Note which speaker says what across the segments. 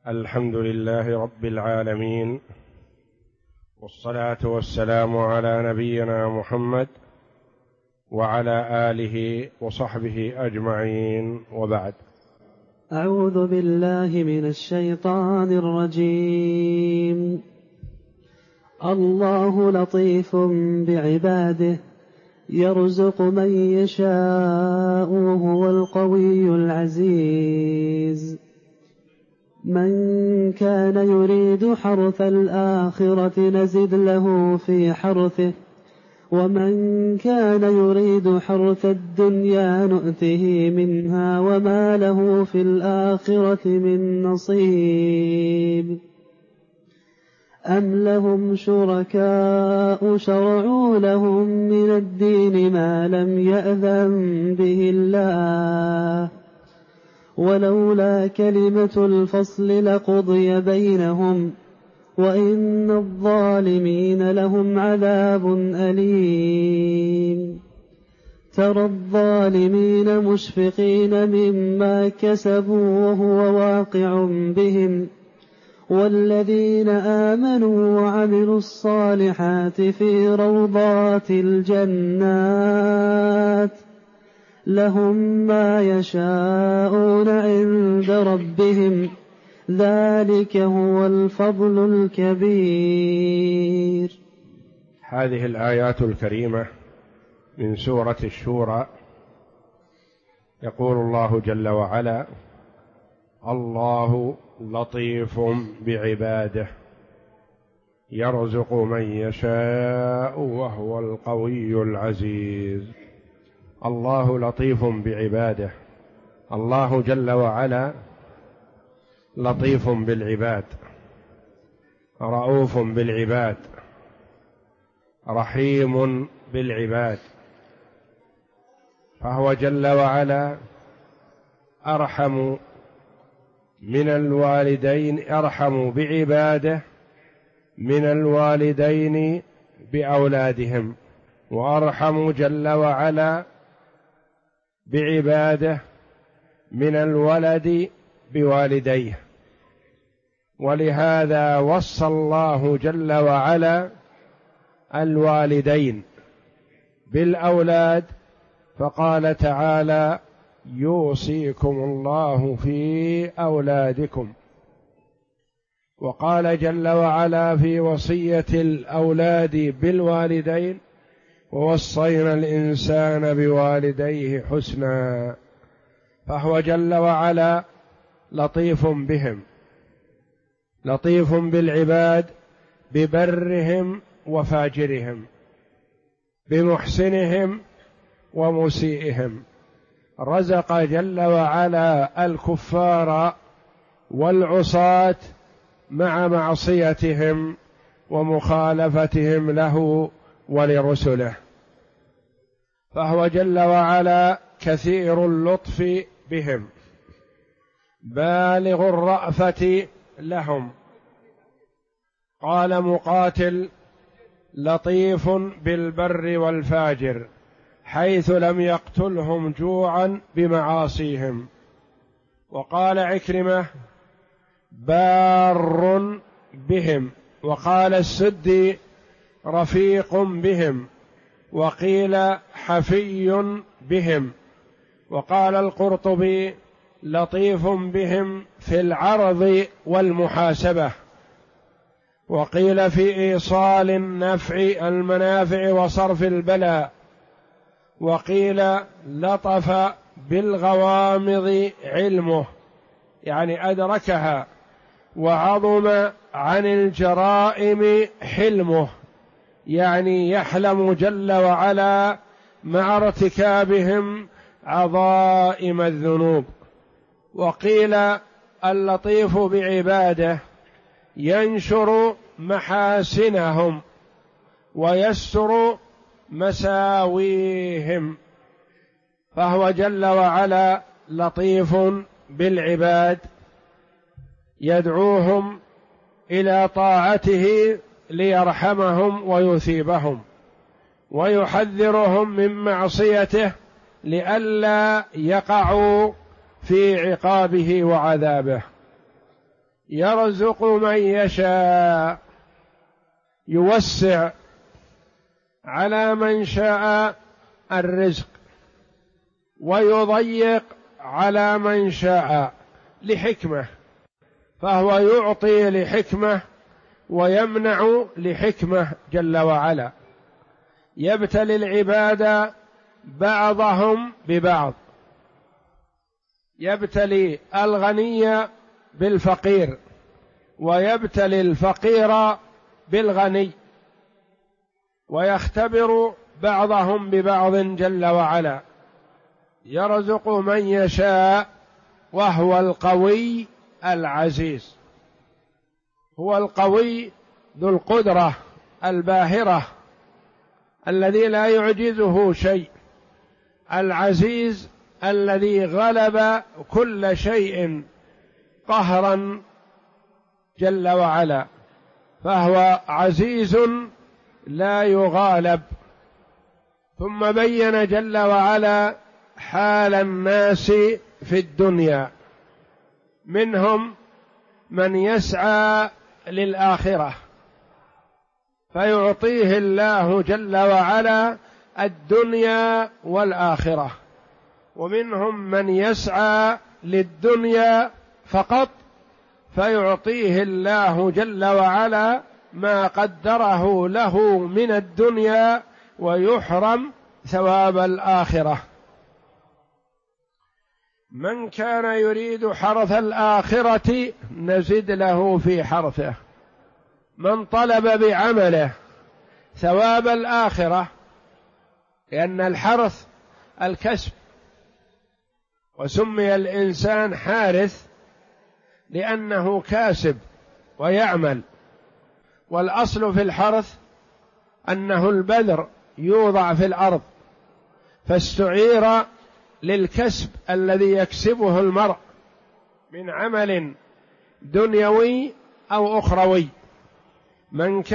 Speaker 1: الحمد لله رب العالمين، والصلاة والسلام على نبينا محمد وعلى آله وصحبه أجمعين، وبعد.
Speaker 2: أعوذ بالله من الشيطان الرجيم. الله لطيف بعباده يرزق من يشاء وهو القوي العزيز. من كان يريد حرث الآخرة نزد له في حرثه، ومن كان يريد حرث الدنيا نؤته منها وما له في الآخرة من نصيب. أم لهم شركاء شرعوا لهم من الدين ما لم يأذن به الله، ولولا كلمة الفصل لقضي بينهم وإن الظالمين لهم عذاب أليم. ترى الظالمين مشفقين مما كسبوا وهو واقع بهم، والذين آمنوا وعملوا الصالحات في روضات الجنات لهم ما يشاءون عند ربهم، ذلك هو الفضل الكبير.
Speaker 1: هذه الآيات الكريمة من سورة الشورى. يقول الله جل وعلا: الله لطيف بعباده يرزق من يشاء وهو القوي العزيز. الله لطيف بعباده، الله جل وعلا لطيف بالعباد، رؤوف بالعباد، رحيم بالعباد، فهو جل وعلا أرحم من الوالدين، أرحم بعباده من الوالدين بأولادهم، وأرحم جل وعلا بعباده من الولد بوالديه. ولهذا وصى الله جل وعلا الوالدين بالأولاد، فقال تعالى: يوصيكم الله في أولادكم. وقال جل وعلا في وصية الأولاد بالوالدين: ووصينا الإنسان بوالديه حسنا. فهو جل وعلا لطيف بهم، لطيف بالعباد، ببرهم وفاجرهم، بمحسنهم ومسيئهم. رزق جل وعلا الكفار والعصاة مع معصيتهم ومخالفتهم له ولرسله، فهو جل وعلا كثير اللطف بهم، بالغ الرأفة لهم. قال مقاتل: لطيف بالبر والفاجر، حيث لم يقتلهم جوعا بمعاصيهم. وقال عكرمة: بار بهم. وقال السدي: رفيق بهم. وقيل: حفي بهم. وقال القرطبي: لطيف بهم في العرض والمحاسبة. وقيل: في إيصال المنافع وصرف البلاء. وقيل: لطف بالغوامض علمه، يعني أدركها. وعظم عن الجرائم حلمه، يعني يحلم جل وعلا مع ارتكابهم عظائم الذنوب. وقيل: اللطيف بعباده ينشر محاسنهم ويستر مساويهم، فهو جل وعلا لطيف بالعباد، يدعوهم إلى طاعته ليرحمهم ويثيبهم، ويحذرهم من معصيته لئلا يقعوا في عقابه وعذابه. يرزق من يشاء، يوسع على من شاء الرزق ويضيق على من شاء لحكمة، فهو يعطي لحكمة ويمنع لحكمة جل وعلا، يبتلي العباد بعضهم ببعض، يبتلي الغني بالفقير ويبتلي الفقير بالغني، ويختبر بعضهم ببعض جل وعلا. يرزق من يشاء وهو القوي العزيز، هو القوي ذو القدرة الباهرة الذي لا يعجزه شيء، العزيز الذي غلب كل شيء قهرا جل وعلا، فهو عزيز لا يغالب. ثم بين جل وعلا حال الناس في الدنيا، منهم من يسعى للآخرة فيعطيه الله جل وعلا الدنيا والآخرة، ومنهم من يسعى للدنيا فقط فيعطيه الله جل وعلا ما قدره له من الدنيا ويحرم ثواب الآخرة. من كان يريد حرث الآخرة نزد له في حرثه، من طلب بعمله ثواب الآخرة، لأن الحرث الكسب، وسمي الإنسان حارث لأنه كاسب ويعمل، والأصل في الحرث أنه البذر يوضع في الأرض، فاستعير للكسب الذي يكسبه المرء من عمل دنيوي أو أخروي. من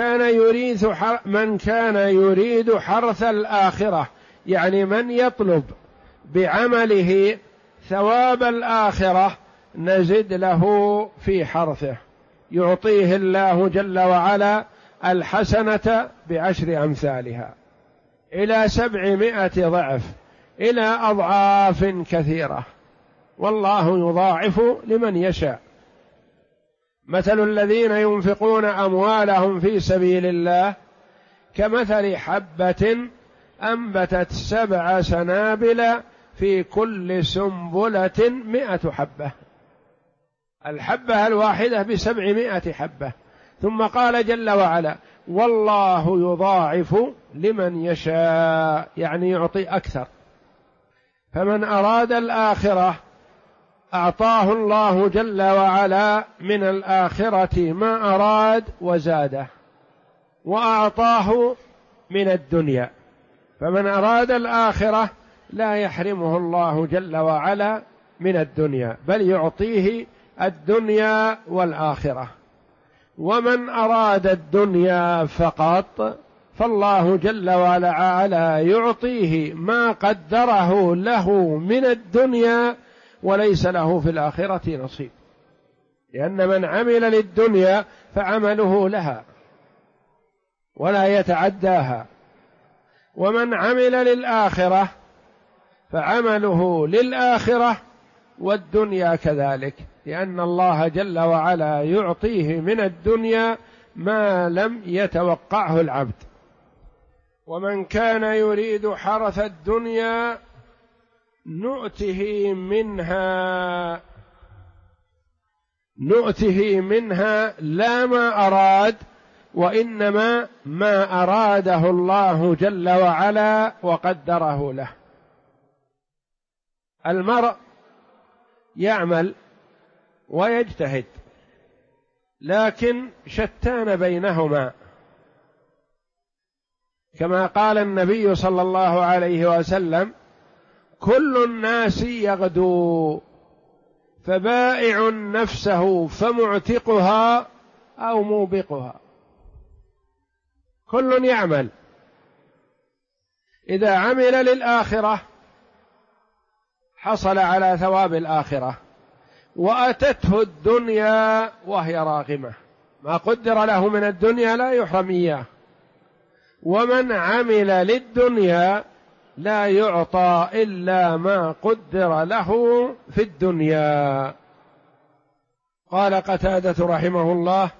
Speaker 1: كان يريد حرث الآخرة، يعني من يطلب بعمله ثواب الآخرة نزد له في حرثه، يعطيه الله جل وعلا الحسنة ب10 أمثالها إلى 700 ضعف، إلى أضعاف كثيرة، والله يضاعف لمن يشاء. مثل الذين ينفقون أموالهم في سبيل الله كمثل حبة أنبتت 7 سنابل في كل سنبلة 100 حبة، الحبة الواحدة ب700 حبة. ثم قال جل وعلا والله يضاعف لمن يشاء، يعني يعطي أكثر. فمن أراد الآخرة أعطاه الله جل وعلا من الآخرة ما أراد وزاده، وأعطاه من الدنيا. فمن أراد الآخرة لا يحرمه الله جل وعلا من الدنيا، بل يعطيه الدنيا والآخرة. ومن أراد الدنيا فقط فالله جل وعلا يعطيه ما قدره له من الدنيا وليس له في الآخرة نصيب، لأن من عمل للدنيا فعمله لها ولا يتعداها، ومن عمل للآخرة فعمله للآخرة والدنيا كذلك، لأن الله جل وعلا يعطيه من الدنيا ما لم يتوقعه العبد. ومن كان يريد حرث الدنيا نؤته منها لا ما أراد، وإنما ما أراده الله جل وعلا وقدره له. المرء يعمل ويجتهد، لكن شتان بينهما، كما قال النبي صلى الله عليه وسلم كل الناس يغدو فبائع نفسه فمعتقها أو موبقها. كل يعمل، إذا عمل للآخرة حصل على ثواب الآخرة، وأتته الدنيا وهي راغمة، ما قدر له من الدنيا لا يحرم إياه. ومن عمل للدنيا لا يعطى إلا ما قدر له في الدنيا. قال قتادة رحمه الله: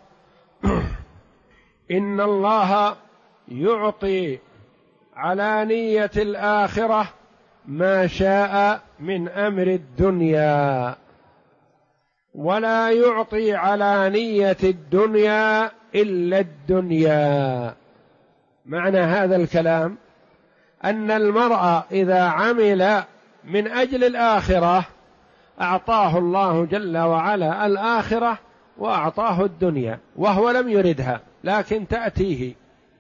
Speaker 1: إن الله يعطي على نية الآخرة ما شاء من أمر الدنيا، ولا يعطي على نية الدنيا إلا الدنيا. معنى هذا الكلام أن المرء إذا عمل من أجل الآخرة أعطاه الله جل وعلا الآخرة وأعطاه الدنيا وهو لم يردها لكن تأتيه.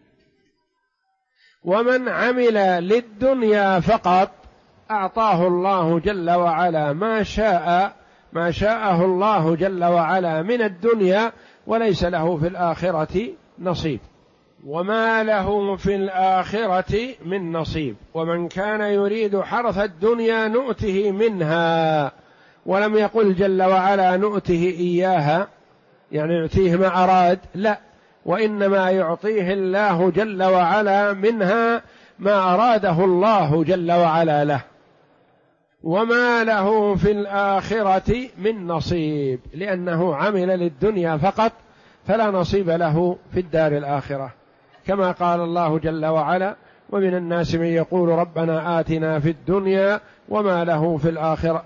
Speaker 1: ومن عمل للدنيا فقط أعطاه الله جل وعلا ما شاءه الله جل وعلا من الدنيا، وليس له في الآخرة نصيب. وما له في الآخرة من نصيب. ومن كان يريد حرث الدنيا نؤته منها، ولم يقل جل وعلا نؤته إياها يعني يعطيه ما أراد، لا، وإنما يعطيه الله جل وعلا منها ما أراده الله جل وعلا له. وما له في الآخرة من نصيب، لأنه عمل للدنيا فقط فلا نصيب له في الدار الآخرة، كما قال الله جل وعلا: ومن الناس من يقول ربنا آتنا في الدنيا وما له في الآخرة،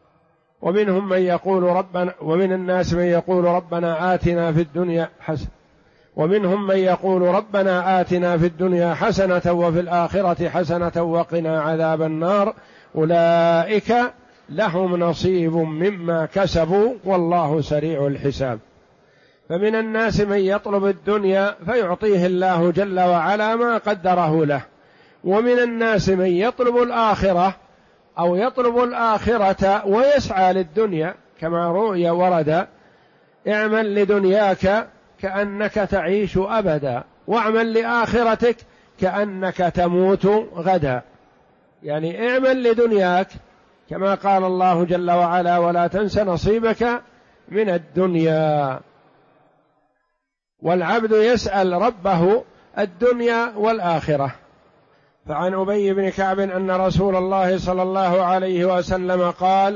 Speaker 1: ومن الناس من يقول ربنا آتنا في الدنيا حسنة، ومنهم من يقول ربنا آتنا في الدنيا حسنة وفي الآخرة حسنة وقنا عذاب النار، أولئك لهم نصيب مما كسبوا والله سريع الحساب. فمن الناس من يطلب الدنيا فيعطيه الله جل وعلا ما قدره له، ومن الناس من يطلب الآخرة أو يطلب الآخرة ويسعى للدنيا، كما رؤي ورد: اعمل لدنياك كأنك تعيش أبدا، واعمل لآخرتك كأنك تموت غدا. يعني اعمل لدنياك كما قال الله جل وعلا: ولا تنس نصيبك من الدنيا. والعبد يسأل ربه الدنيا والآخرة. فعن أبي بن كعب أن رسول الله صلى الله عليه وسلم قال: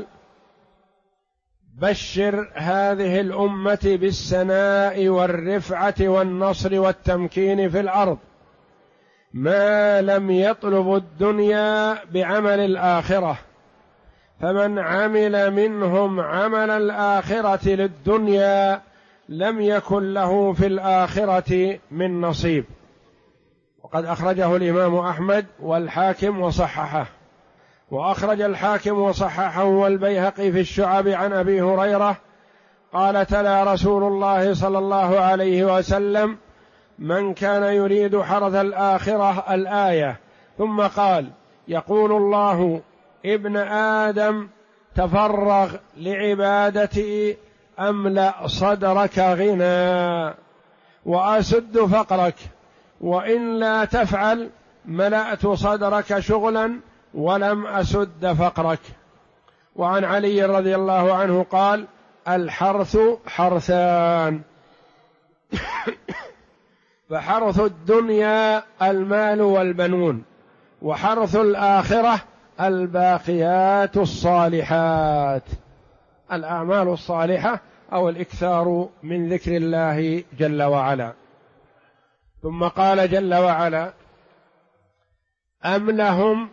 Speaker 1: بشر هذه الأمة بالسناء والرفعة والنصر والتمكين في الأرض ما لم يطلب الدنيا بعمل الآخرة، فمن عمل منهم عمل الآخرة للدنيا لم يكن له في الآخرة من نصيب. وقد أخرجه الإمام أحمد والحاكم وصححه، وأخرج الحاكم وصححه والبيهقي في الشعب عن أبي هريرة قال: تلا رسول الله صلى الله عليه وسلم: من كان يريد حرث الآخرة الآية، ثم قال: يقول الله: ابن آدم تفرغ لعبادتي أملأ صدرك غنى وأسد فقرك، وإن لا تفعل ملأت صدرك شغلا ولم أسد فقرك. وعن علي رضي الله عنه قال: الحرث حرثان فحرث الدنيا المال والبنون، وحرث الآخرة الباقيات الصالحات، الأعمال الصالحة أو الإكثار من ذكر الله جل وعلا. ثم قال جل وعلا: أم لهم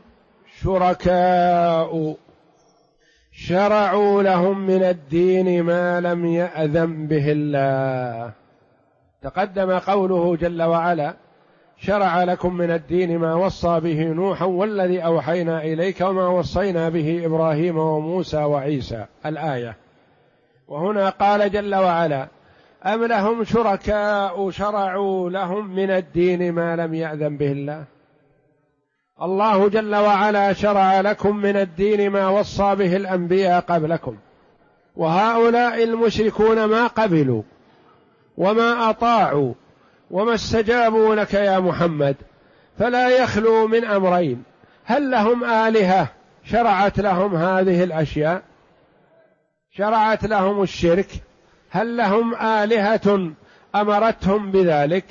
Speaker 1: شركاء شرعوا لهم من الدين ما لم يأذن به الله. تقدم قوله جل وعلا: شرع لكم من الدين ما وصى به نوحا والذي أوحينا إليك وما وصينا به إبراهيم وموسى وعيسى، الآية. وهنا قال جل وعلا: أم لهم شركاء شرعوا لهم من الدين ما لم يأذن به الله. الله جل وعلا شرع لكم من الدين ما وصى به الأنبياء قبلكم، وهؤلاء المشركون ما قبلوا وما أطاعوا وما استجابوا لك يا محمد، فلا يخلو من أمرين: هل لهم آلهة شرعت لهم هذه الأشياء؟ شرعت لهم الشرك، هل لهم آلهة أمرتهم بذلك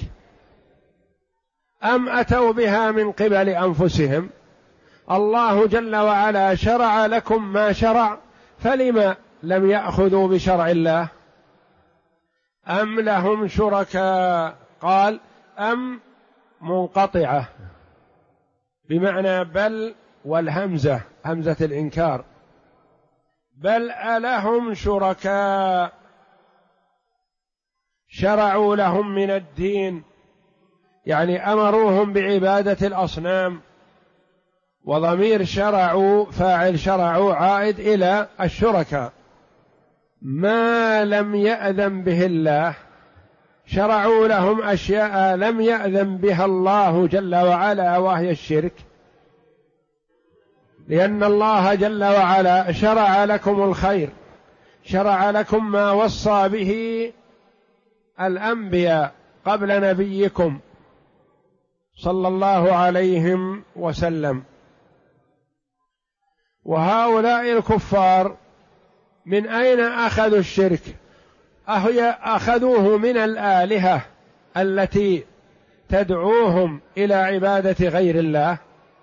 Speaker 1: أم أتوا بها من قبل أنفسهم؟ الله جل وعلا شرع لكم ما شرع، فلم لم يأخذوا بشرع الله؟ أم لهم شركاء؟ قال أم منقطعة بمعنى بل، والهمزة همزة الإنكار، بل ألهم شركاء شرعوا لهم من الدين، يعني أمروهم بعبادة الأصنام، وضمير شرعوا فاعل شرعوا عائد إلى الشركاء، ما لم يأذن به الله، شرعوا لهم أشياء لم يأذن بها الله جل وعلا وهي الشرك، لأن الله جل وعلا شرع لكم الخير، شرع لكم ما وصى به الأنبياء قبل نبيكم صلى الله عليهم وسلم. وهؤلاء الكفار من أين أخذوا الشرك؟ أخذوه من الآلهة التي تدعوهم إلى عبادة غير الله،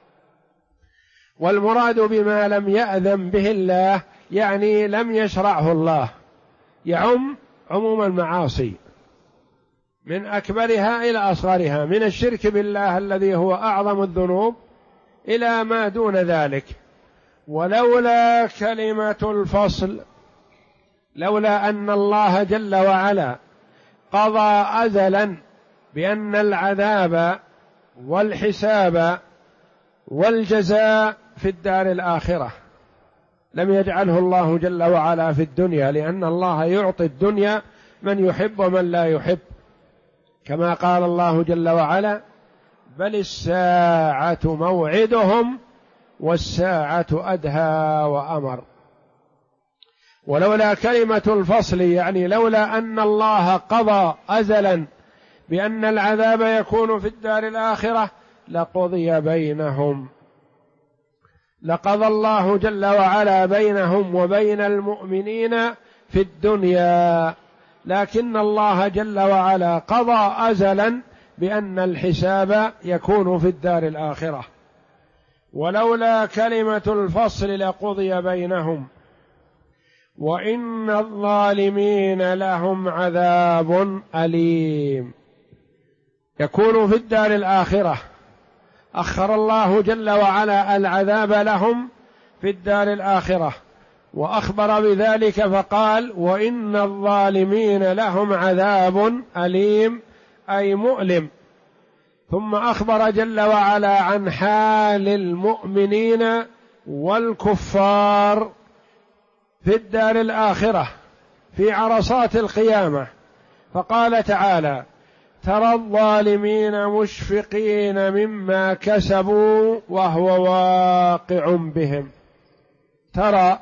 Speaker 1: والمراد بما لم يأذن به الله يعني لم يشرعه الله، يعم عموم المعاصي من أكبرها إلى أصغرها، من الشرك بالله الذي هو أعظم الذنوب إلى ما دون ذلك. ولولا كلمة الفصل، لولا أن الله جل وعلا قضى أزلا بأن العذاب والحساب والجزاء في الدار الآخرة لم يجعله الله جل وعلا في الدنيا، لأن الله يعطي الدنيا من يحب ومن لا يحب، كما قال الله جل وعلا بل الساعة موعدهم والساعة أدهى وأمر. ولولا كلمة الفصل يعني لولا أن الله قضى أزلا بأن العذاب يكون في الدار الآخرة لقضي بينهم، لقضى الله جل وعلا بينهم وبين المؤمنين في الدنيا، لكن الله جل وعلا قضى أزلا بأن الحساب يكون في الدار الآخرة. ولولا كلمة الفصل لقضي بينهم وإن الظالمين لهم عذاب أليم، يكون في الدار الآخرة. أخر الله جل وعلا العذاب لهم في الدار الآخرة، وأخبر بذلك فقال وإن الظالمين لهم عذاب أليم أي مؤلم. ثم أخبر جل وعلا عن حال المؤمنين والكفار في الدار الآخرة في عرصات القيامة، فقال تعالى ترى الظالمين مشفقين مما كسبوا وهو واقع بهم. ترى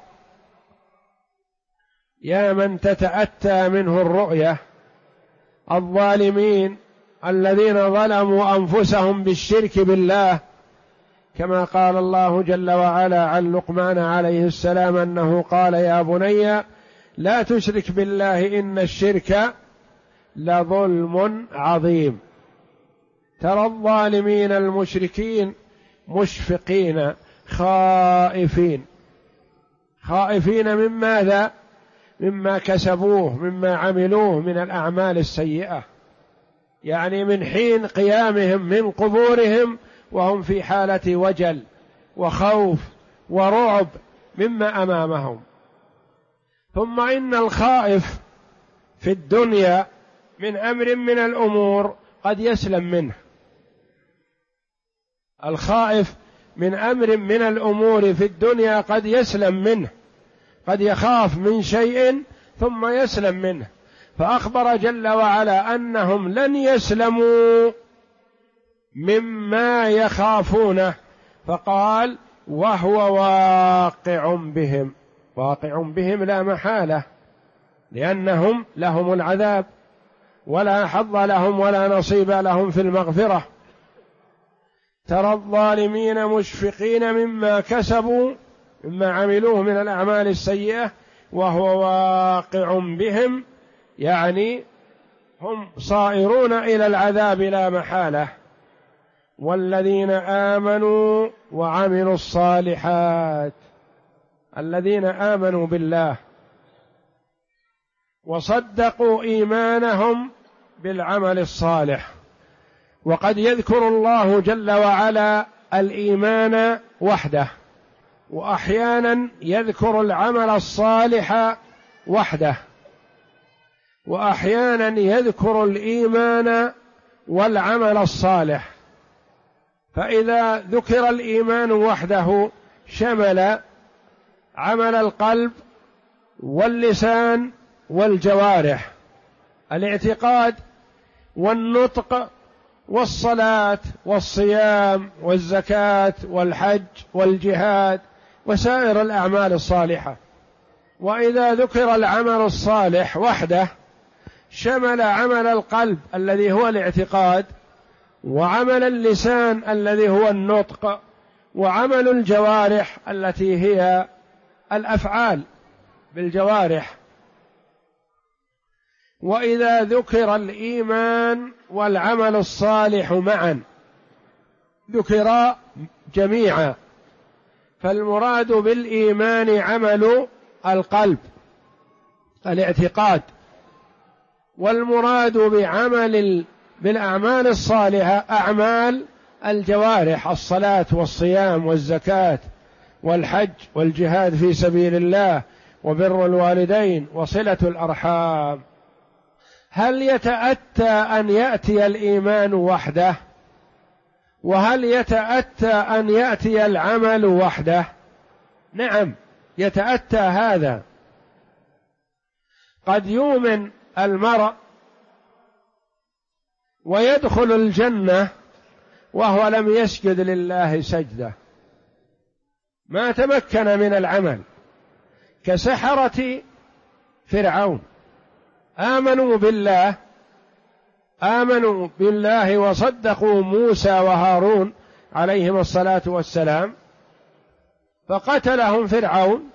Speaker 1: يا من تتأتى منه الرؤية الظالمين الذين ظلموا أنفسهم بالشرك بالله، كما قال الله جل وعلا عن لقمان عليه السلام أنه قال يا بني لا تشرك بالله إن الشرك لظلم عظيم. ترى الظالمين المشركين مشفقين خائفين، خائفين من ماذا؟ مما كسبوه مما عملوه من الأعمال السيئة، يعني من حين قيامهم من قبورهم وهم في حالة وجل وخوف ورعب مما أمامهم. ثم إن الخائف في الدنيا من أمر من الأمور قد يسلم منه، الخائف من أمر من الأمور في الدنيا قد يسلم منه، قد يخاف من شيء ثم يسلم منه، فأخبر جل وعلا أنهم لن يسلموا مما يخافونه، فقال وهو واقع بهم. واقع بهم لا محالة، لأنهم لهم العذاب ولا حظ لهم ولا نصيب لهم في المغفرة. ترى الظالمين مشفقين مما كسبوا مما عملوه من الأعمال السيئة وهو واقع بهم، يعني هم صائرون إلى العذاب لا محالة. والذين آمنوا وعملوا الصالحات، الذين آمنوا بالله وصدقوا إيمانهم بالعمل الصالح. وقد يذكر الله جل وعلا الإيمان وحده، وأحيانا يذكر العمل الصالح وحده، وأحيانا يذكر الإيمان والعمل الصالح. فإذا ذكر الإيمان وحده شمل عمل القلب واللسان والجوارح، الاعتقاد والنطق والصلاة والصيام والزكاة والحج والجهاد وسائر الأعمال الصالحة. وإذا ذكر العمل الصالح وحده شمل عمل القلب الذي هو الاعتقاد، وعمل اللسان الذي هو النطق، وعمل الجوارح التي هي الأفعال بالجوارح. وإذا ذكر الإيمان والعمل الصالح معا ذكرا جميعا، فالمراد بالإيمان عمل القلب الاعتقاد، والمراد بالأعمال الصالحة أعمال الجوارح، الصلاة والصيام والزكاة والحج والجهاد في سبيل الله وبر الوالدين وصلة الأرحام. هل يتأتى أن يأتي الإيمان وحده؟ وهل يتأتى أن يأتي العمل وحده؟ نعم، يتأتى هذا. قد يؤمن المرء ويدخل الجنة وهو لم يسجد لله سجدة، ما تمكن من العمل، كسحرة فرعون. آمنوا بالله وصدقوا موسى وهارون عليهم الصلاة والسلام، فقتلهم فرعون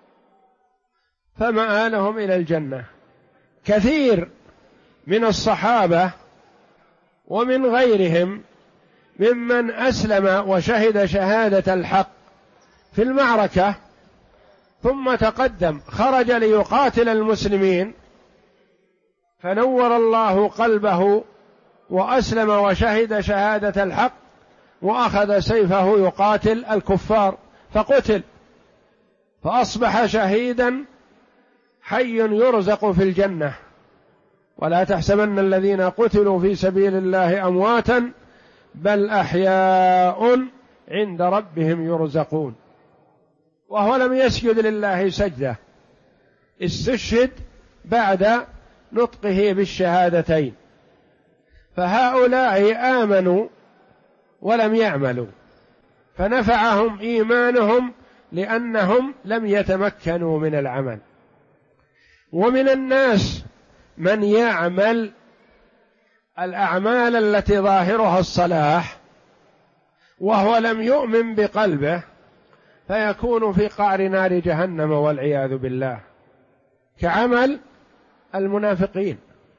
Speaker 1: فمآلهم إلى الجنة. كثير من الصحابة ومن غيرهم ممن أسلم وشهد شهادة الحق في المعركة ثم تقدم خرج ليقاتل المسلمين، فنور الله قلبه وأسلم وشهد شهادة الحق، وأخذ سيفه يقاتل الكفار فقتل، فأصبح شهيدا حي يرزق في الجنة. ولا تحسبن الذين قتلوا في سبيل الله أمواتا بل أحياء عند ربهم يرزقون. وهو لم يسجد لله سجدة، استشهد بعد نطقه بالشهادتين. فهؤلاء آمنوا ولم يعملوا، فنفعهم إيمانهم لأنهم لم يتمكنوا من العمل. ومن الناس من يعمل الأعمال التي ظاهرها الصلاح وهو لم يؤمن بقلبه، فيكون في قعر نار جهنم والعياذ بالله، كعمل المنافقين.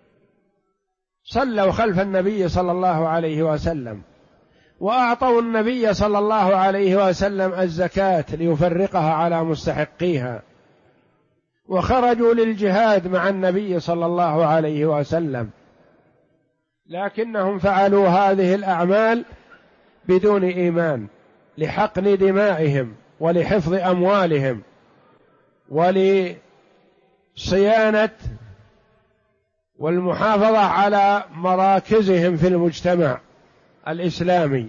Speaker 1: صلوا خلف النبي صلى الله عليه وسلم، وأعطوا النبي صلى الله عليه وسلم الزكاة ليفرقها على مستحقيها، وخرجوا للجهاد مع النبي صلى الله عليه وسلم، لكنهم فعلوا هذه الأعمال بدون إيمان، لحقن دمائهم ولحفظ أموالهم ولصيانة والمحافظة على مراكزهم في المجتمع الإسلامي.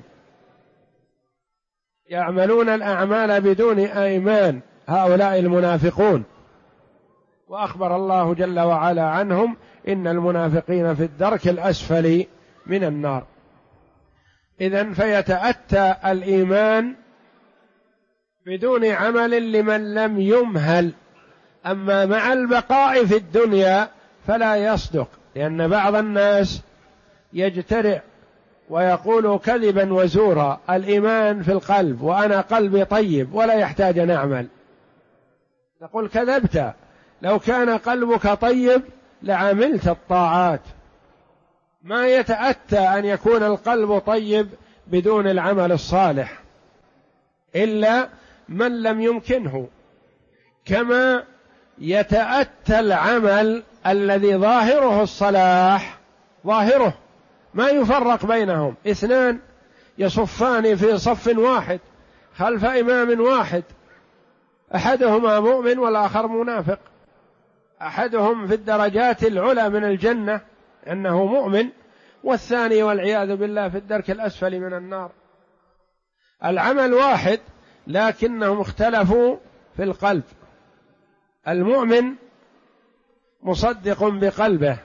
Speaker 1: يعملون الأعمال بدون إيمان هؤلاء المنافقون، وأخبر الله جل وعلا عنهم: إن المنافقين في الدرك الأسفل من النار. إذن فيتأتى الإيمان بدون عمل لمن لم يمهل. أما مع البقاء في الدنيا فلا يصدق، لأن بعض الناس يجترئ ويقول كذبا وزورا: الإيمان في القلب وأنا قلبي طيب ولا يحتاج أن أعمل. نقول: كذبت، لو كان قلبك طيب لعملت الطاعات. ما يتأتى أن يكون القلب طيب بدون العمل الصالح إلا من لم يمكنه، كما يتأتى العمل الذي ظاهره الصلاح، ظاهره ما يفرق بينهم، اثنان يصفان في صف واحد خلف إمام واحد، أحدهما مؤمن والآخر منافق، أحدهم في الدرجات العلى من الجنة أنه مؤمن، والثاني والعياذ بالله في الدرك الأسفل من النار. العمل واحد لكنهم اختلفوا في القلب. المؤمن مصدق بقلبه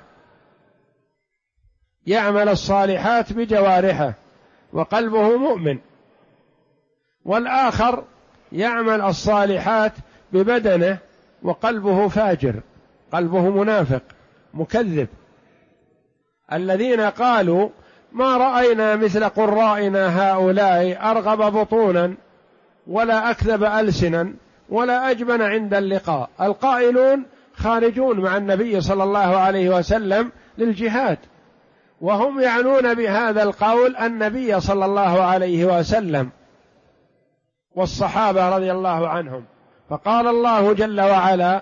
Speaker 1: يعمل الصالحات بجوارحه وقلبه مؤمن، والآخر يعمل الصالحات ببدنه وقلبه فاجر، قلبه منافق مكذب. الذين قالوا ما رأينا مثل قرائنا هؤلاء أرغب بطونا ولا أكذب ألسنا ولا أجبن عند اللقاء، القائلون خارجون مع النبي صلى الله عليه وسلم للجهاد، وهم يعنون بهذا القول النبي صلى الله عليه وسلم والصحابة رضي الله عنهم. فقال الله جل وعلا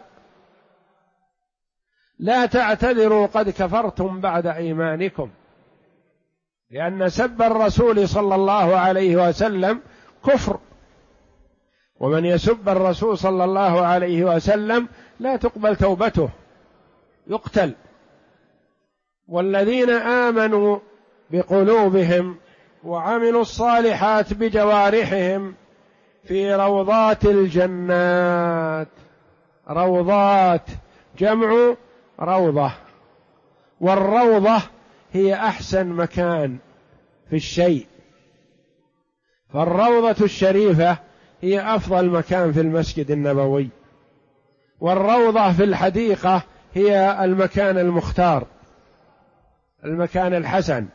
Speaker 1: لا تعتذروا قد كفرتم بعد إيمانكم، لأن سب الرسول صلى الله عليه وسلم كفر، ومن يسب الرسول صلى الله عليه وسلم لا تقبل توبته، يقتل. والذين آمنوا بقلوبهم وعملوا الصالحات بجوارحهم في روضات الجنات. روضات جمع روضة، والروضة هي أحسن مكان في الشيء، فالروضة الشريفة هي أفضل مكان في المسجد النبوي، والروضة في الحديقة هي المكان المختار، المكان الحسن،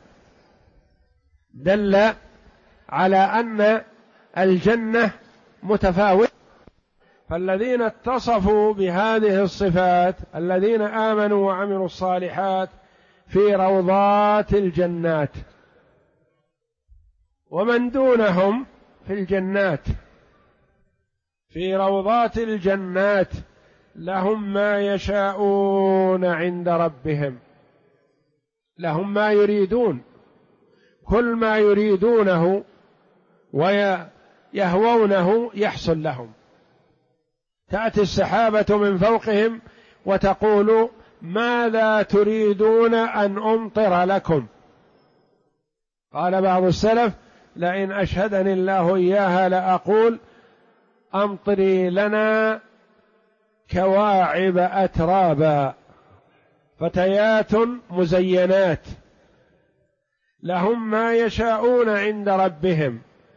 Speaker 1: دل على أن الجنة متفاوتة. فالذين اتصفوا بهذه الصفات الذين آمنوا وعملوا الصالحات في روضات الجنات، ومن دونهم في الجنات في روضات الجنات لهم ما يشاءون عند ربهم، لهم ما يريدون، كل ما يريدونه ويهوونه يحصل لهم. تأتي السحابة من فوقهم وتقول ماذا تريدون أن أمطر لكم؟ قال بعض السلف لئن أشهدني الله إياها لأقول أمطري لنا كواعب أترابا فتيات مزينات لهم ما يشاءون عند ربهم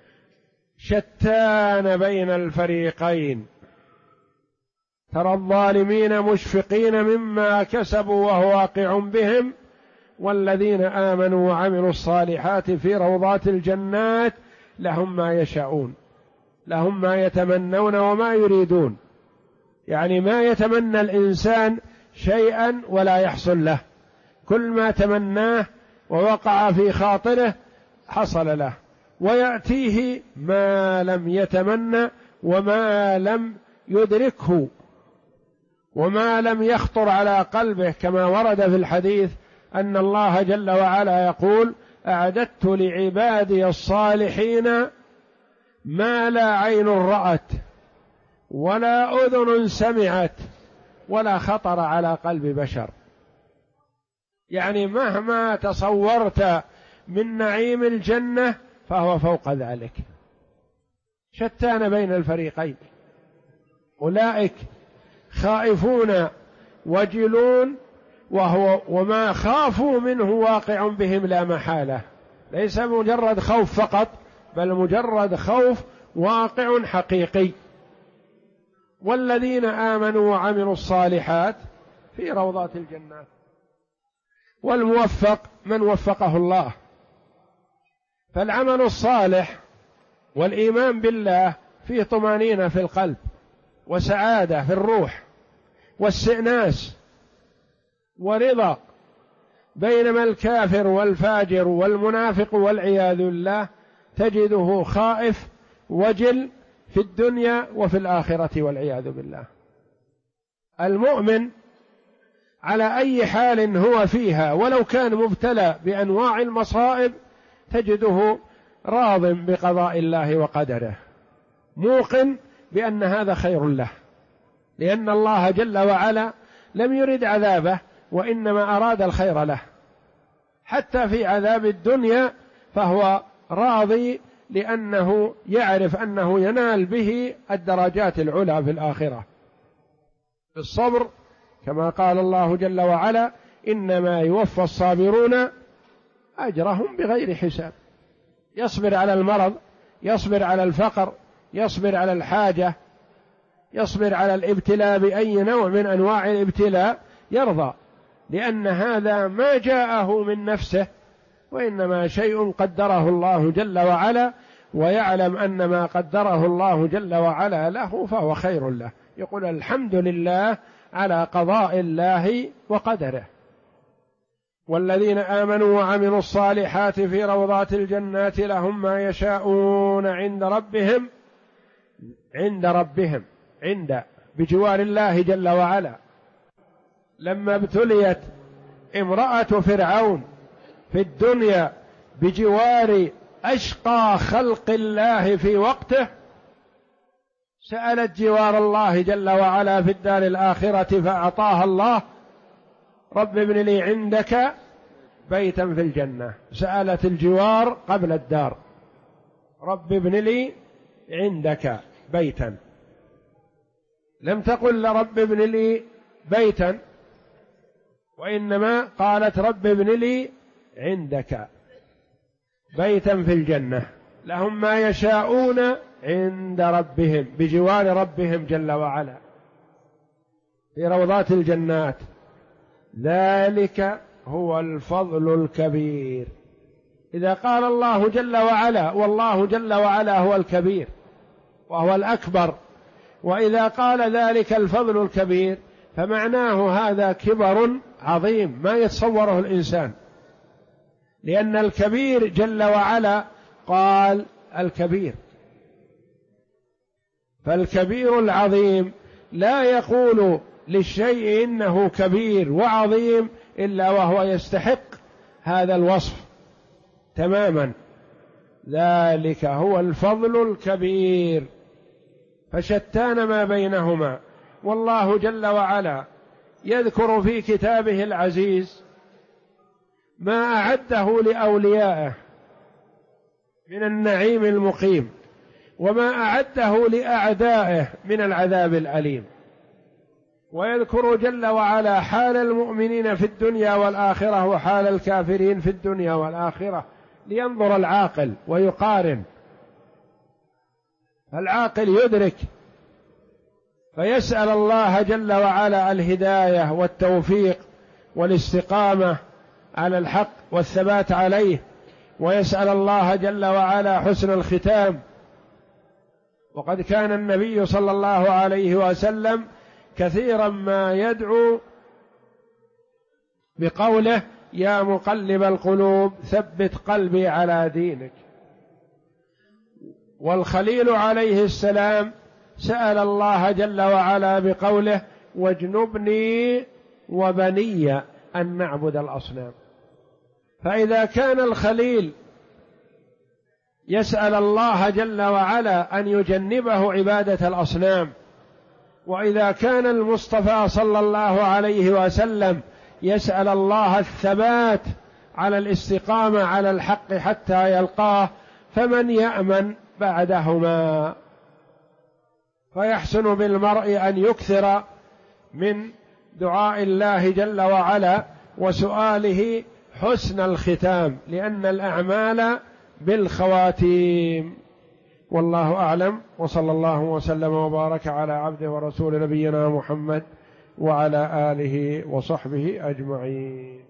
Speaker 1: شتان بين الفريقين ترى الظالمين مشفقين مما كسبوا وهو واقع بهم والذين آمنوا وعملوا الصالحات في روضات الجنات لهم ما يشاءون، لهم ما يتمنون وما يريدون. يعني ما يتمنى الإنسان شيئا ولا يحصل له، كل ما تمناه ووقع في خاطره حصل له، ويأتيه ما لم يتمنى وما لم يدركه وما لم يخطر على قلبه، كما ورد في الحديث أن الله جل وعلا يقول أعددت لعبادي الصالحين ما لا عين رأت ولا أذن سمعت ولا خطر على قلب بشر. يعني مهما تصورت من نعيم الجنة فهو فوق ذلك، شتان بين الفريقين، أولئك خائفون وجلون وما خافوا منه واقع بهم لا محالة، ليس مجرد خوف فقط بل مجرد خوف واقع حقيقي. والذين آمنوا وعملوا الصالحات في روضات الجنات. والموفق من وفقه الله، فالعمل الصالح والإيمان بالله فيه طمأنينة في القلب وسعادة في الروح، واستئناس ورضا، بينما الكافر والفاجر والمنافق والعياذ بالله تجده خائف وجل في الدنيا وفي الآخرة والعياذ بالله. المؤمن على أي حال هو فيها ولو كان مبتلى بأنواع المصائب تجده راض بقضاء الله وقدره، موقن بأن هذا خير له، لأن الله جل وعلا لم يرد عذابه وإنما أراد الخير له. حتى في عذاب الدنيا فهو راضي لأنه يعرف أنه ينال به الدرجات العلى في الآخرة بالصبر، كما قال الله جل وعلا: إنما يوفى الصابرون أجرهم بغير حساب. يصبر على المرض، يصبر على الفقر، يصبر على الحاجة، يصبر على الابتلاء بأي نوع من أنواع الابتلاء، يرضى، لأن هذا ما جاءه من نفسه وإنما شيء قدره الله جل وعلا، ويعلم أن ما قدره الله جل وعلا له فهو خير له. يقول الحمد لله على قضاء الله وقدره. والذين آمنوا وعملوا الصالحات في روضات الجنات لهم ما يشاءون عند ربهم بجوار الله جل وعلا. لما ابتليت امرأة فرعون في الدنيا بجوار أشقى خلق الله في وقته، سألت جوار الله جل وعلا في الدار الآخرة فأعطاها الله: رب ابن لي عندك بيتا في الجنة. سألت الجوار قبل الدار: رب ابن لي عندك بيتا، لم تقل رب ابن لي بيتا، وإنما قالت رب ابن لي عندك بيتا في الجنة لهم ما يشاءون عند ربهم بجوار ربهم جل وعلا في روضات الجنات. ذلك هو الفضل الكبير. إذا قال الله جل وعلا، والله جل وعلا هو الكبير وهو الأكبر، وإذا قال ذلك الفضل الكبير فمعناه هذا كبر عظيم ما يتصوره الإنسان، لأن الكبير جل وعلا قال الكبير. فالكبير العظيم لا يقول للشيء إنه كبير وعظيم إلا وهو يستحق هذا الوصف تماما. ذلك هو الفضل الكبير، فشتان ما بينهما. والله جل وعلا يذكر في كتابه العزيز ما أعده لأوليائه من النعيم المقيم، وما أعده لأعدائه من العذاب الأليم، ويذكر جل وعلا حال المؤمنين في الدنيا والآخرة وحال الكافرين في الدنيا والآخرة، لينظر العاقل ويقارن. العاقل يدرك فيسأل الله جل وعلا الهداية والتوفيق والاستقامة على الحق والثبات عليه، ويسأل الله جل وعلا حسن الختام. وقد كان النبي صلى الله عليه وسلم كثيرا ما يدعو بقوله: يا مقلب القلوب ثبت قلبي على دينك. والخليل عليه السلام سأل الله جل وعلا بقوله: واجنبني وبني أن نعبد الأصنام. فإذا كان الخليل يسأل الله جل وعلا أن يجنبه عبادة الأصنام، وإذا كان المصطفى صلى الله عليه وسلم يسأل الله الثبات على الاستقامة على الحق حتى يلقاه، فمن يأمن بعدهما؟ فيحسن بالمرء أن يكثر من دعاء الله جل وعلا وسؤاله حسن الختام، لأن الأعمال بالخواتيم. والله أعلم، وصلى الله وسلم وبارك على عبده ورسول نبينا محمد وعلى آله وصحبه أجمعين.